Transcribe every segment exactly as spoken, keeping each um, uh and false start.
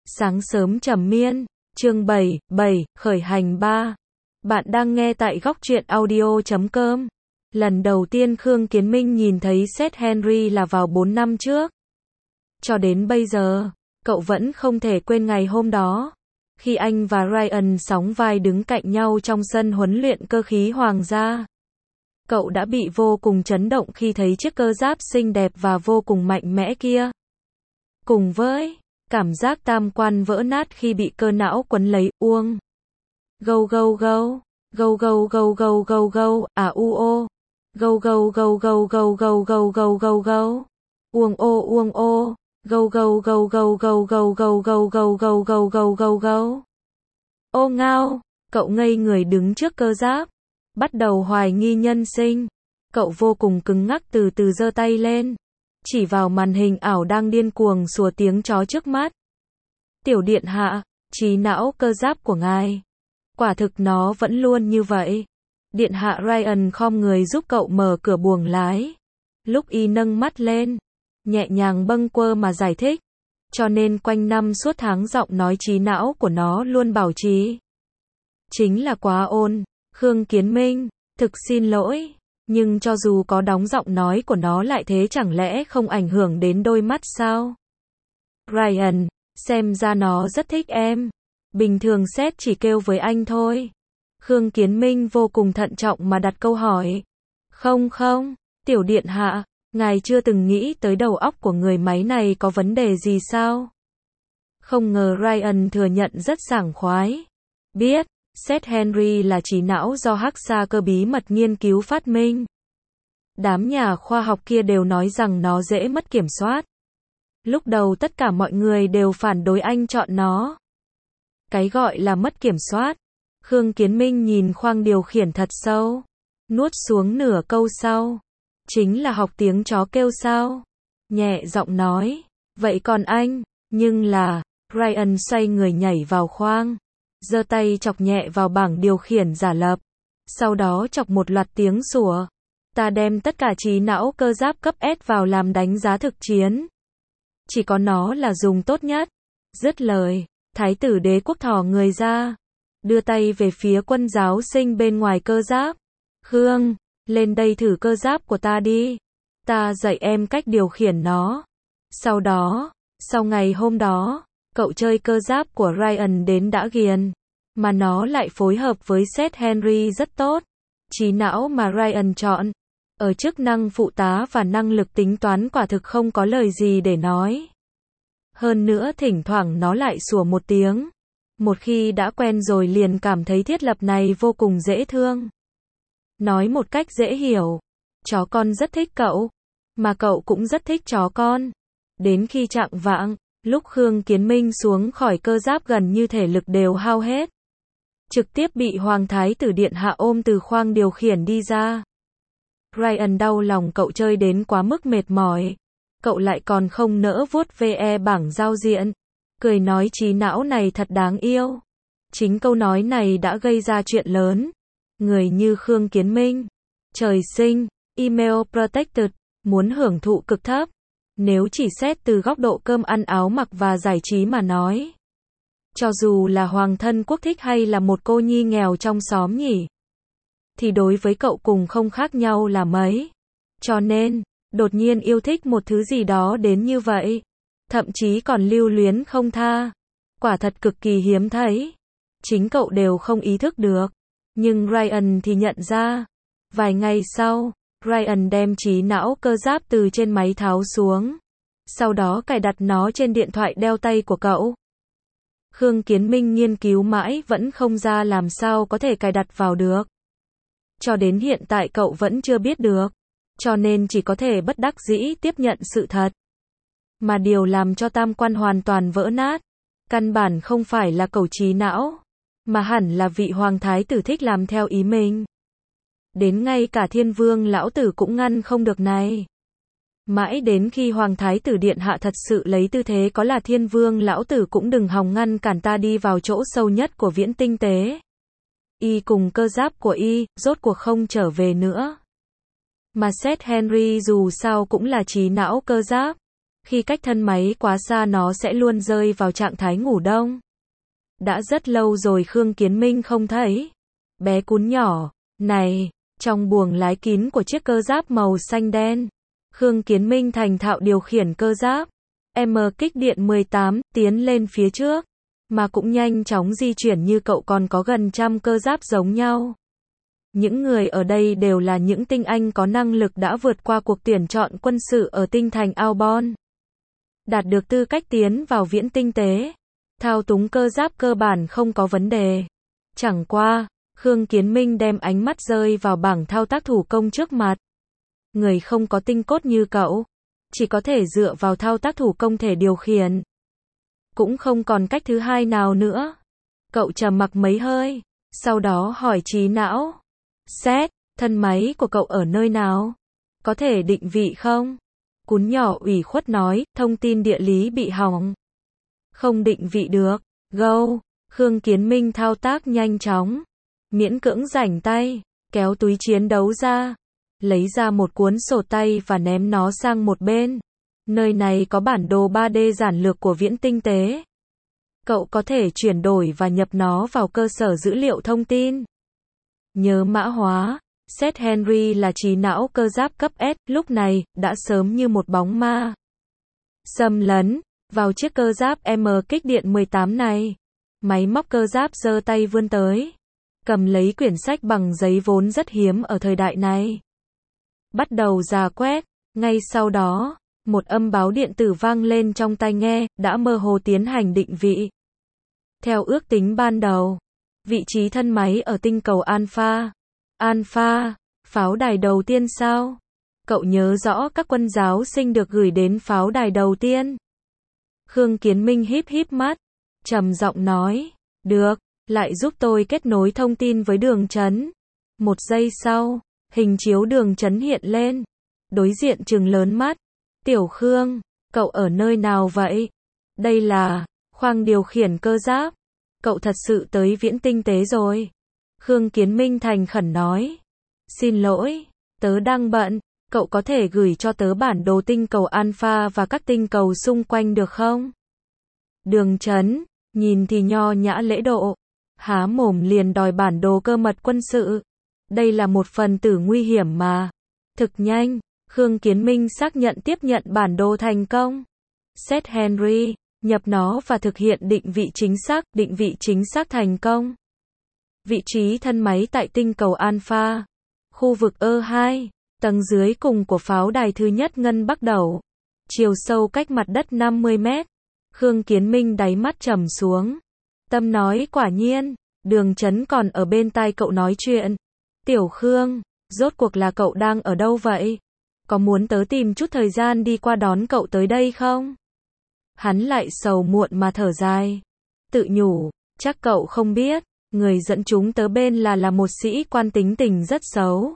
Sáng sớm trầm miên, chương bảy, bảy, khởi hành ba. Bạn đang nghe tại góc truyện audio chấm com. Lần đầu tiên Khương Kiến Minh nhìn thấy Seth Henry là vào bốn năm trước. Cho đến bây giờ, cậu vẫn không thể quên ngày hôm đó. Khi anh và Ryan sóng vai đứng cạnh nhau trong sân huấn luyện cơ khí hoàng gia. Cậu đã bị vô cùng chấn động khi thấy chiếc cơ giáp xinh đẹp và vô cùng mạnh mẽ kia. Cùng với cảm giác tam quan vỡ nát khi bị cơ não quấn lấy, uông. Gâu gâu gâu, gâu gâu gâu gâu gâu gâu, à u ô. Gâu gâu gâu gâu gâu gâu gâu gâu gâu gâu. Uông ô uông ô, gâu gâu gâu gâu gâu gâu gâu gâu gâu gâu gâu gâu gâu gâu. Ô ngao, cậu ngây người đứng trước cơ giáp, bắt đầu hoài nghi nhân sinh. Cậu vô cùng cứng ngắc từ từ giơ tay lên, chỉ vào màn hình ảo đang điên cuồng sủa tiếng chó trước mắt. Tiểu điện hạ, trí não cơ giáp của ngài. Quả thực nó vẫn luôn như vậy. Điện hạ Ryan khom người giúp cậu mở cửa buồng lái. Lúc y nâng mắt lên, nhẹ nhàng bâng quơ mà giải thích. Cho nên quanh năm suốt tháng giọng nói trí não của nó luôn bảo trì. Chính là quá ôn. Khương Kiến Minh, thực xin lỗi. Nhưng cho dù có đóng giọng nói của nó lại thế chẳng lẽ không ảnh hưởng đến đôi mắt sao? Ryan, xem ra nó rất thích em. Bình thường Seth chỉ kêu với anh thôi. Khương Kiến Minh vô cùng thận trọng mà đặt câu hỏi. Không không, tiểu điện hạ, ngài chưa từng nghĩ tới đầu óc của người máy này có vấn đề gì sao? Không ngờ Ryan thừa nhận rất sảng khoái. Biết, Seth Henry là trí não do hắc xa cơ bí mật nghiên cứu phát minh. Đám nhà khoa học kia đều nói rằng nó dễ mất kiểm soát. Lúc đầu tất cả mọi người đều phản đối anh chọn nó. Cái gọi là mất kiểm soát. Khương Kiến Minh nhìn khoang điều khiển thật sâu. Nuốt xuống nửa câu sau. Chính là học tiếng chó kêu sao. Nhẹ giọng nói. Vậy còn anh? Nhưng là, Ryan xoay người nhảy vào khoang. Giơ tay chọc nhẹ vào bảng điều khiển giả lập. Sau đó chọc một loạt tiếng sủa. Ta đem tất cả trí não cơ giáp cấp S vào làm đánh giá thực chiến. Chỉ có nó là dùng tốt nhất. Dứt lời, Thái tử Đế Quốc thò người ra. Đưa tay về phía quân giáo sinh bên ngoài cơ giáp. Khương, lên đây thử cơ giáp của ta đi. Ta dạy em cách điều khiển nó. Sau đó, sau ngày hôm đó, cậu chơi cơ giáp của Ryan đến đã ghiền. Mà nó lại phối hợp với Seth Henry rất tốt. Trí não mà Ryan chọn, ở chức năng phụ tá và năng lực tính toán quả thực không có lời gì để nói. Hơn nữa thỉnh thoảng nó lại sủa một tiếng. Một khi đã quen rồi liền cảm thấy thiết lập này vô cùng dễ thương. Nói một cách dễ hiểu, chó con rất thích cậu, mà cậu cũng rất thích chó con. Đến khi chạng vạng, lúc Khương Kiến Minh xuống khỏi cơ giáp gần như thể lực đều hao hết. Trực tiếp bị Hoàng Thái tử Điện hạ ôm từ khoang điều khiển đi ra. Ryan đau lòng cậu chơi đến quá mức mệt mỏi. Cậu lại còn không nỡ vuốt ve bảng giao diện. Cười nói trí não này thật đáng yêu. Chính câu nói này đã gây ra chuyện lớn. Người như Khương Kiến Minh, trời sinh, email protected, muốn hưởng thụ cực thấp. Nếu chỉ xét từ góc độ cơm ăn áo mặc và giải trí mà nói. Cho dù là hoàng thân quốc thích hay là một cô nhi nghèo trong xóm nhỉ. Thì đối với cậu cùng không khác nhau là mấy. Cho nên, đột nhiên yêu thích một thứ gì đó đến như vậy. Thậm chí còn lưu luyến không tha. Quả thật cực kỳ hiếm thấy. Chính cậu đều không ý thức được. Nhưng Ryan thì nhận ra. Vài ngày sau, Ryan đem trí não cơ giáp từ trên máy tháo xuống. Sau đó cài đặt nó trên điện thoại đeo tay của cậu. Khương Kiến Minh nghiên cứu mãi vẫn không ra làm sao có thể cài đặt vào được. Cho đến hiện tại cậu vẫn chưa biết được. Cho nên chỉ có thể bất đắc dĩ tiếp nhận sự thật. Mà điều làm cho tam quan hoàn toàn vỡ nát. Căn bản không phải là cậu trí não. Mà hẳn là vị hoàng thái tử thích làm theo ý mình. Đến ngay cả thiên vương lão tử cũng ngăn không được này. Mãi đến khi hoàng thái tử điện hạ thật sự lấy tư thế có là thiên vương lão tử cũng đừng hòng ngăn cản ta đi vào chỗ sâu nhất của viễn tinh tế. Y cùng cơ giáp của Y, rốt cuộc không trở về nữa. Mà Seth Henry dù sao cũng là trí não cơ giáp. Khi cách thân máy quá xa nó sẽ luôn rơi vào trạng thái ngủ đông. Đã rất lâu rồi Khương Kiến Minh không thấy. Bé cún nhỏ, này, trong buồng lái kín của chiếc cơ giáp màu xanh đen. Khương Kiến Minh thành thạo điều khiển cơ giáp. M kích điện mười tám, tiến lên phía trước. Mà cũng nhanh chóng di chuyển như cậu còn có gần trăm cơ giáp giống nhau. Những người ở đây đều là những tinh anh có năng lực đã vượt qua cuộc tuyển chọn quân sự ở tinh thành Aubon. Đạt được tư cách tiến vào viễn tinh tế. Thao túng cơ giáp cơ bản không có vấn đề. Chẳng qua, Khương Kiến Minh đem ánh mắt rơi vào bảng thao tác thủ công trước mặt. Người không có tinh cốt như cậu, chỉ có thể dựa vào thao tác thủ công thể điều khiển. Cũng không còn cách thứ hai nào nữa. Cậu trầm mặc mấy hơi, sau đó hỏi trí não. Seth, thân máy của cậu ở nơi nào? Có thể định vị không? Cún nhỏ ủy khuất nói, thông tin địa lý bị hỏng. Không định vị được. Go. Khương Kiến Minh thao tác nhanh chóng. Miễn cưỡng rảnh tay, kéo túi chiến đấu ra. Lấy ra một cuốn sổ tay và ném nó sang một bên. Nơi này có bản đồ ba D giản lược của viễn tinh tế. Cậu có thể chuyển đổi và nhập nó vào cơ sở dữ liệu thông tin. Nhớ mã hóa. Seth Henry là trí não cơ giáp cấp S, lúc này, đã sớm như một bóng ma. Xâm lấn vào chiếc cơ giáp M kích điện mười tám này. Máy móc cơ giáp giơ tay vươn tới. Cầm lấy quyển sách bằng giấy vốn rất hiếm ở thời đại này. Bắt đầu rà quét. Ngay sau đó, một âm báo điện tử vang lên trong tai nghe, đã mơ hồ tiến hành định vị. Theo ước tính ban đầu, vị trí thân máy ở tinh cầu Alpha. Alpha, pháo đài đầu tiên sao? Cậu nhớ rõ các quân giáo sinh được gửi đến pháo đài đầu tiên. Khương Kiến Minh híp híp mắt, trầm giọng nói, được, lại giúp tôi kết nối thông tin với đường chấn. Một giây sau, hình chiếu đường chấn hiện lên. Đối diện trừng lớn mắt. Tiểu Khương, cậu ở nơi nào vậy? Đây là khoang điều khiển cơ giáp. Cậu thật sự tới viễn tinh tế rồi. Khương Kiến Minh thành khẩn nói. Xin lỗi, tớ đang bận. Cậu có thể gửi cho tớ bản đồ tinh cầu Alpha và các tinh cầu xung quanh được không? Đường chấn, nhìn thì nho nhã lễ độ. Há mồm liền đòi bản đồ cơ mật quân sự. Đây là một phần tử nguy hiểm mà. Thực nhanh, Khương Kiến Minh xác nhận tiếp nhận bản đồ thành công. Seth Henry, nhập nó và thực hiện định vị chính xác, định vị chính xác thành công. Vị trí thân máy tại tinh cầu Alpha. Khu vực E hai, tầng dưới cùng của pháo đài thứ nhất ngân bắc đầu. Chiều sâu cách mặt đất năm mươi mét. Khương Kiến Minh đáy mắt trầm xuống. Tâm nói quả nhiên, đường chấn còn ở bên tai cậu nói chuyện. Tiểu Khương, rốt cuộc là cậu đang ở đâu vậy? Có muốn tớ tìm chút thời gian đi qua đón cậu tới đây không? Hắn lại sầu muộn mà thở dài. Tự nhủ, chắc cậu không biết, người dẫn chúng tớ bên là là một sĩ quan tính tình rất xấu.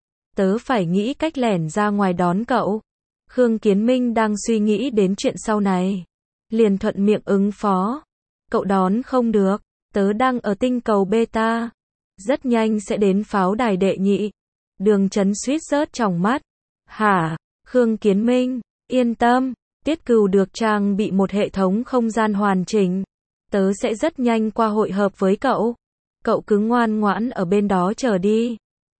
Tớ phải nghĩ cách lẻn ra ngoài đón cậu. Khương Kiến Minh đang suy nghĩ đến chuyện sau này. Liền thuận miệng ứng phó. Cậu đón không được, tớ đang ở tinh cầu Beta. Rất nhanh sẽ đến pháo đài đệ nhị. Đường chấn suýt rớt trong mắt. Hả? Khương Kiến Minh, yên tâm, Tiết Cừu được trang bị một hệ thống không gian hoàn chỉnh. Tớ sẽ rất nhanh qua hội hợp với cậu. Cậu cứ ngoan ngoãn ở bên đó chờ đi.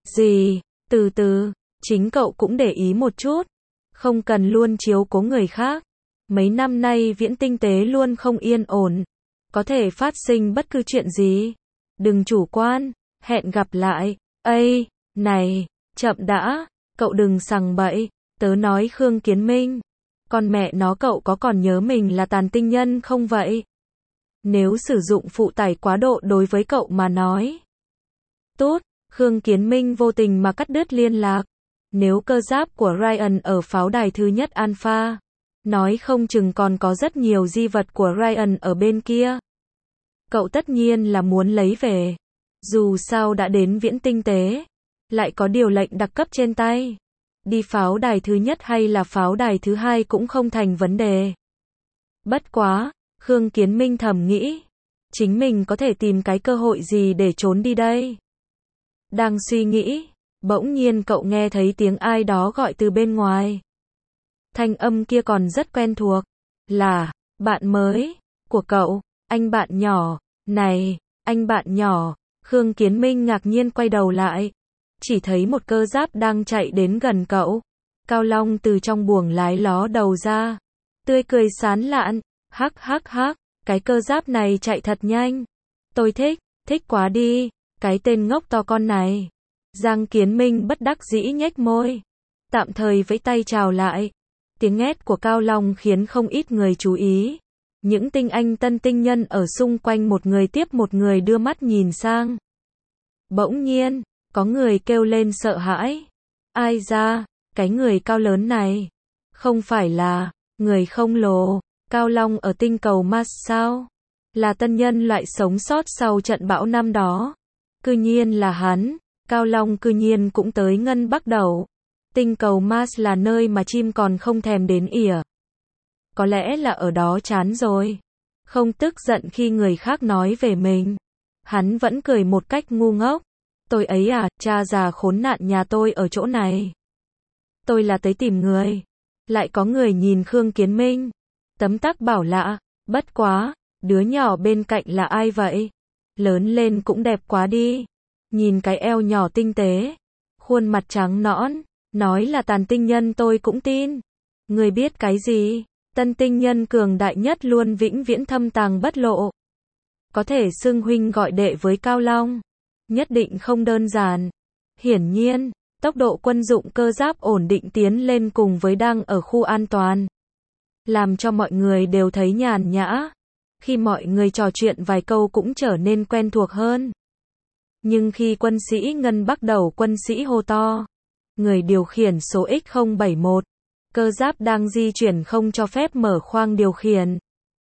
Gì? Từ từ, chính cậu cũng để ý một chút. Không cần luôn chiếu cố người khác. Mấy năm nay viễn tinh tế luôn không yên ổn. Có thể phát sinh bất cứ chuyện gì. Đừng chủ quan, hẹn gặp lại. Ây, này, chậm đã, cậu đừng sằng bậy. Tớ nói Khương Kiến Minh. Con mẹ nó cậu có còn nhớ mình là tàn tinh nhân không vậy? Nếu sử dụng phụ tải quá độ đối với cậu mà nói. Tốt, Khương Kiến Minh vô tình mà cắt đứt liên lạc. Nếu cơ giáp của Ryan ở pháo đài thứ nhất Alpha, nói không chừng còn có rất nhiều di vật của Ryan ở bên kia. Cậu tất nhiên là muốn lấy về. Dù sao đã đến viễn tinh tế, lại có điều lệnh đặc cấp trên tay. Đi pháo đài thứ nhất hay là pháo đài thứ hai cũng không thành vấn đề. Bất quá, Khương Kiến Minh thầm nghĩ, chính mình có thể tìm cái cơ hội gì để trốn đi đây. Đang suy nghĩ, bỗng nhiên cậu nghe thấy tiếng ai đó gọi từ bên ngoài. Thanh âm kia còn rất quen thuộc. Là, bạn mới, của cậu, anh bạn nhỏ, này, anh bạn nhỏ. Khương Kiến Minh ngạc nhiên quay đầu lại. Chỉ thấy một cơ giáp đang chạy đến gần cậu. Cao Long từ trong buồng lái ló đầu ra. Tươi cười sán lạn, hắc hắc hắc, cái cơ giáp này chạy thật nhanh. Tôi thích, thích quá đi, cái tên ngốc to con này. Giang Kiến Minh bất đắc dĩ nhếch môi. Tạm thời vẫy tay chào lại. Tiếng hét của Cao Long khiến không ít người chú ý. Những tinh anh tân tinh nhân ở xung quanh một người tiếp một người đưa mắt nhìn sang. Bỗng nhiên, có người kêu lên sợ hãi. Ai ra, cái người cao lớn này? Không phải là, người khổng lồ, Cao Long ở tinh cầu Mars sao? Là tân nhân loại sống sót sau trận bão năm đó. Cư nhiên là hắn, Cao Long cư nhiên cũng tới Ngân Bắc Đẩu. Tinh cầu Mars là nơi mà chim còn không thèm đến ỉa. Có lẽ là ở đó chán rồi. Không tức giận khi người khác nói về mình. Hắn vẫn cười một cách ngu ngốc. Tôi ấy à, cha già khốn nạn nhà tôi ở chỗ này. Tôi là tới tìm người. Lại có người nhìn Khương Kiến Minh. Tấm tắc bảo lạ, bất quá, đứa nhỏ bên cạnh là ai vậy? Lớn lên cũng đẹp quá đi. Nhìn cái eo nhỏ tinh tế, khuôn mặt trắng nõn, nói là tàn tinh nhân tôi cũng tin. Người biết cái gì? Tân tinh nhân cường đại nhất luôn vĩnh viễn thâm tàng bất lộ. Có thể xưng huynh gọi đệ với Cao Long. Nhất định không đơn giản. Hiển nhiên, tốc độ quân dụng cơ giáp ổn định tiến lên cùng với đang ở khu an toàn. Làm cho mọi người đều thấy nhàn nhã. Khi mọi người trò chuyện vài câu cũng trở nên quen thuộc hơn. Nhưng khi quân sĩ Ngân Bắc Đẩu quân sĩ hô to. Người điều khiển số X không bảy mốt. Cơ giáp đang di chuyển không cho phép mở khoang điều khiển.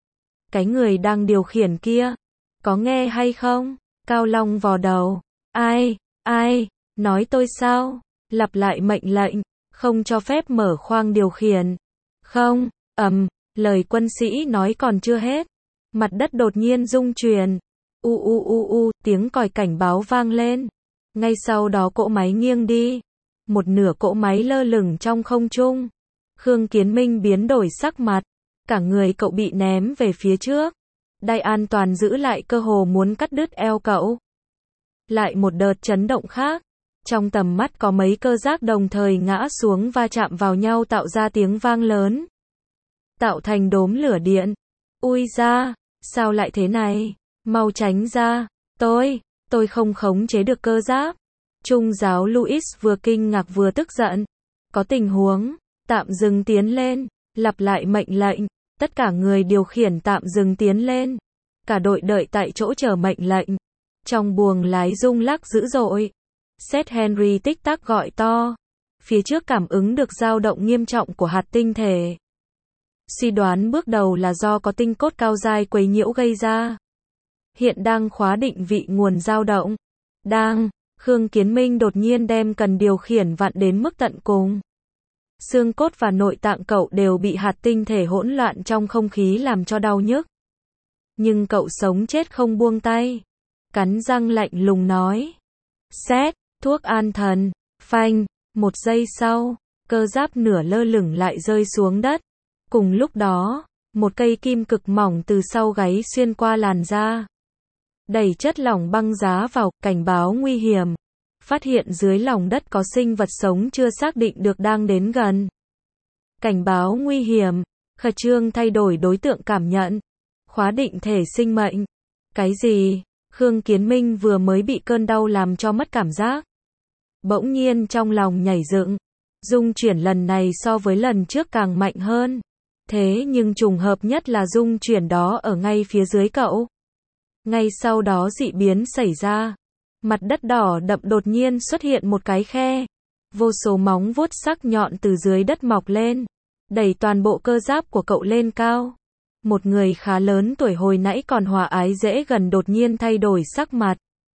Cái người đang điều khiển kia. Có nghe hay không? Cao Long vò đầu. Ai? Ai? Nói tôi sao? Lặp lại mệnh lệnh. Không cho phép mở khoang điều khiển. Không. Ầm. Lời quân sĩ nói còn chưa hết. Mặt đất đột nhiên rung chuyển. U u u u. Tiếng còi cảnh báo vang lên. Ngay sau đó cỗ máy nghiêng đi. Một nửa cỗ máy lơ lửng trong không trung. Khương Kiến Minh biến đổi sắc mặt. Cả người cậu bị ném về phía trước. Đai an toàn giữ lại cơ hồ muốn cắt đứt eo cậu. Lại một đợt chấn động khác. Trong tầm mắt có mấy cơ giác đồng thời ngã xuống va chạm vào nhau tạo ra tiếng vang lớn. Tạo thành đốm lửa điện. Ui da, sao lại thế này? Mau tránh ra. Tôi, tôi không khống chế được cơ giáp. Trung giáo Louis vừa kinh ngạc vừa tức giận. Có tình huống. Tạm dừng tiến lên. Lặp lại mệnh lệnh. Tất cả người điều khiển tạm dừng tiến lên. Cả đội đợi tại chỗ chờ mệnh lệnh. Trong buồng lái rung lắc dữ dội. Seth Henry tích tắc gọi to. Phía trước cảm ứng được dao động nghiêm trọng của hạt tinh thể. Suy đoán bước đầu là do có tinh cốt cao dai quấy nhiễu gây ra. Hiện đang khóa định vị nguồn dao động. Đang, Khương Kiến Minh đột nhiên đem cần điều khiển vặn đến mức tận cùng. Xương cốt và nội tạng cậu đều bị hạt tinh thể hỗn loạn trong không khí làm cho đau nhức. Nhưng cậu sống chết không buông tay. Cắn răng lạnh lùng nói. Seth, thuốc an thần. Phanh, một giây sau, cơ giáp nửa lơ lửng lại rơi xuống đất. Cùng lúc đó, một cây kim cực mỏng từ sau gáy xuyên qua làn da. Đẩy chất lỏng băng giá vào, cảnh báo nguy hiểm. Phát hiện dưới lòng đất có sinh vật sống chưa xác định được đang đến gần. Cảnh báo nguy hiểm, khẩn trương thay đổi đối tượng cảm nhận. Khóa định thể sinh mệnh. Cái gì? Khương Kiến Minh vừa mới bị cơn đau làm cho mất cảm giác. Bỗng nhiên trong lòng nhảy dựng. Dung chuyển lần này so với lần trước càng mạnh hơn. Thế nhưng trùng hợp nhất là dung chuyển đó ở ngay phía dưới cậu. Ngay sau đó dị biến xảy ra. Mặt đất đỏ đậm đột nhiên xuất hiện một cái khe. Vô số móng vuốt sắc nhọn từ dưới đất mọc lên. Đẩy toàn bộ cơ giáp của cậu lên cao. Một người khá lớn tuổi hồi nãy còn hòa ái dễ gần đột nhiên thay đổi sắc mặt.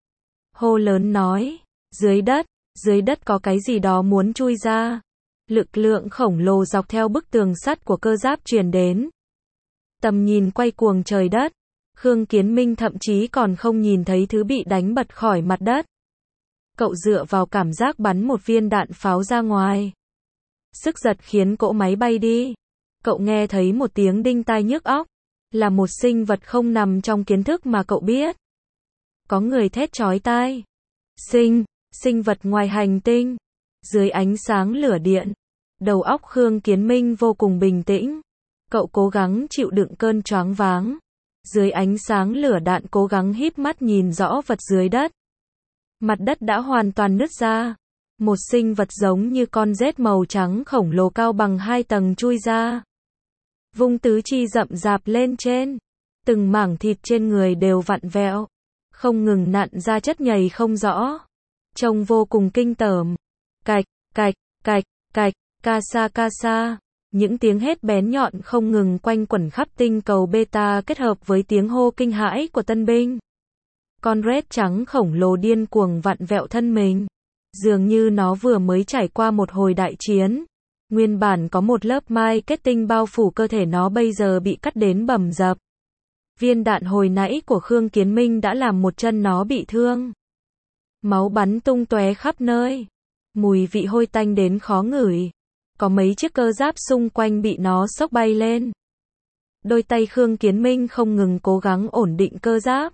Hô lớn nói. Dưới đất, dưới đất có cái gì đó muốn chui ra. Lực lượng khổng lồ dọc theo bức tường sắt của cơ giáp truyền đến. Tầm nhìn quay cuồng trời đất. Khương Kiến Minh thậm chí còn không nhìn thấy thứ bị đánh bật khỏi mặt đất. Cậu dựa vào cảm giác bắn một viên đạn pháo ra ngoài. sức giật khiến cỗ máy bay đi. Cậu nghe thấy một tiếng đinh tai nhức óc, là một sinh vật không nằm trong kiến thức mà cậu biết. Có người thét chói tai. Sinh, sinh vật ngoài hành tinh. Dưới ánh sáng lửa điện, đầu óc Khương Kiến Minh vô cùng bình tĩnh. Cậu cố gắng chịu đựng cơn choáng váng. Dưới ánh sáng lửa đạn cố gắng híp mắt nhìn rõ vật dưới đất. Mặt đất đã hoàn toàn nứt ra. Một sinh vật giống như con rết màu trắng khổng lồ cao bằng hai tầng chui ra. Vung tứ chi rậm rạp lên trên. Từng mảng thịt trên người đều vặn vẹo. Không ngừng nặn ra chất nhầy không rõ. Trông vô cùng kinh tởm. Cạch, cạch, cạch, cạch, ca sa ca sa. Những tiếng hét bén nhọn không ngừng quanh quẩn khắp tinh cầu beta kết hợp với tiếng hô kinh hãi của tân binh. Con rết trắng khổng lồ điên cuồng vặn vẹo thân mình. Dường như nó vừa mới trải qua một hồi đại chiến. Nguyên bản có một lớp mai kết tinh bao phủ cơ thể nó bây giờ bị cắt đến bầm dập. Viên đạn hồi nãy của Khương Kiến Minh đã làm một chân nó bị thương. Máu bắn tung tóe khắp nơi. Mùi vị hôi tanh đến khó ngửi. Có mấy chiếc cơ giáp xung quanh bị nó xốc bay lên. Đôi tay Khương Kiến Minh không ngừng cố gắng ổn định cơ giáp.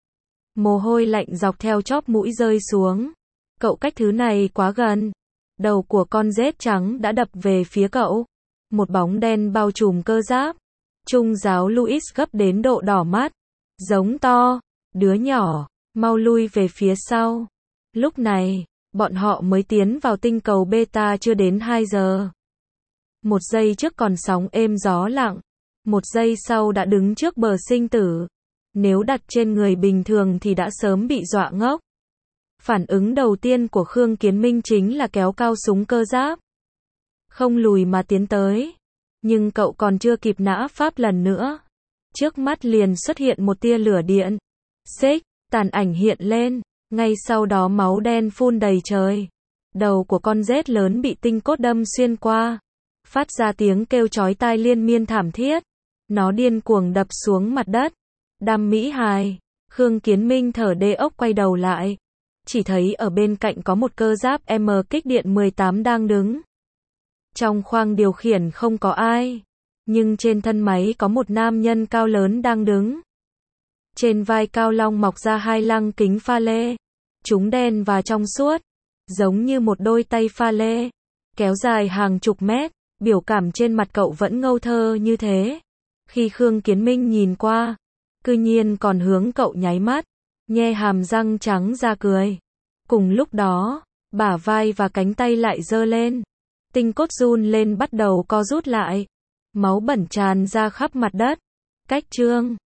Mồ hôi lạnh dọc theo chóp mũi rơi xuống. Cậu cách thứ này quá gần. Đầu của con rết trắng đã đập về phía cậu. Một bóng đen bao trùm cơ giáp. Trung giáo Louis gấp đến độ đỏ mắt. Giống to. Đứa nhỏ, mau lui về phía sau. Lúc này, bọn họ mới tiến vào tinh cầu beta chưa đến hai giờ. Một giây trước còn sóng êm gió lặng. Một giây sau đã đứng trước bờ sinh tử. Nếu đặt trên người bình thường thì đã sớm bị dọa ngốc. Phản ứng đầu tiên của Khương Kiến Minh chính là kéo cao súng cơ giáp. Không lùi mà tiến tới. Nhưng cậu còn chưa kịp nã pháp lần nữa. Trước mắt liền xuất hiện một tia lửa điện. Xích, tàn ảnh hiện lên. Ngay sau đó máu đen phun đầy trời. Đầu của con rết lớn bị tinh cốt đâm xuyên qua. Phát ra tiếng kêu chói tai liên miên thảm thiết. Nó điên cuồng đập xuống mặt đất. Đam mỹ hài. Khương Kiến Minh thở đê ốc quay đầu lại. Chỉ thấy ở bên cạnh có một cơ giáp M kích điện mười tám đang đứng. Trong khoang điều khiển không có ai. Nhưng trên thân máy có một nam nhân cao lớn đang đứng. Trên vai Cao Long mọc ra hai lăng kính pha lê. Chúng đen và trong suốt. Giống như một đôi tay pha lê. Kéo dài hàng chục mét. Biểu cảm trên mặt cậu vẫn ngâu thơ như thế. Khi Khương Kiến Minh nhìn qua, cư nhiên còn hướng cậu nháy mắt. Nhe hàm răng trắng ra cười. Cùng lúc đó, bả vai và cánh tay lại giơ lên. Tinh cốt run lên bắt đầu co rút lại. Máu bẩn tràn ra khắp mặt đất. Cách chương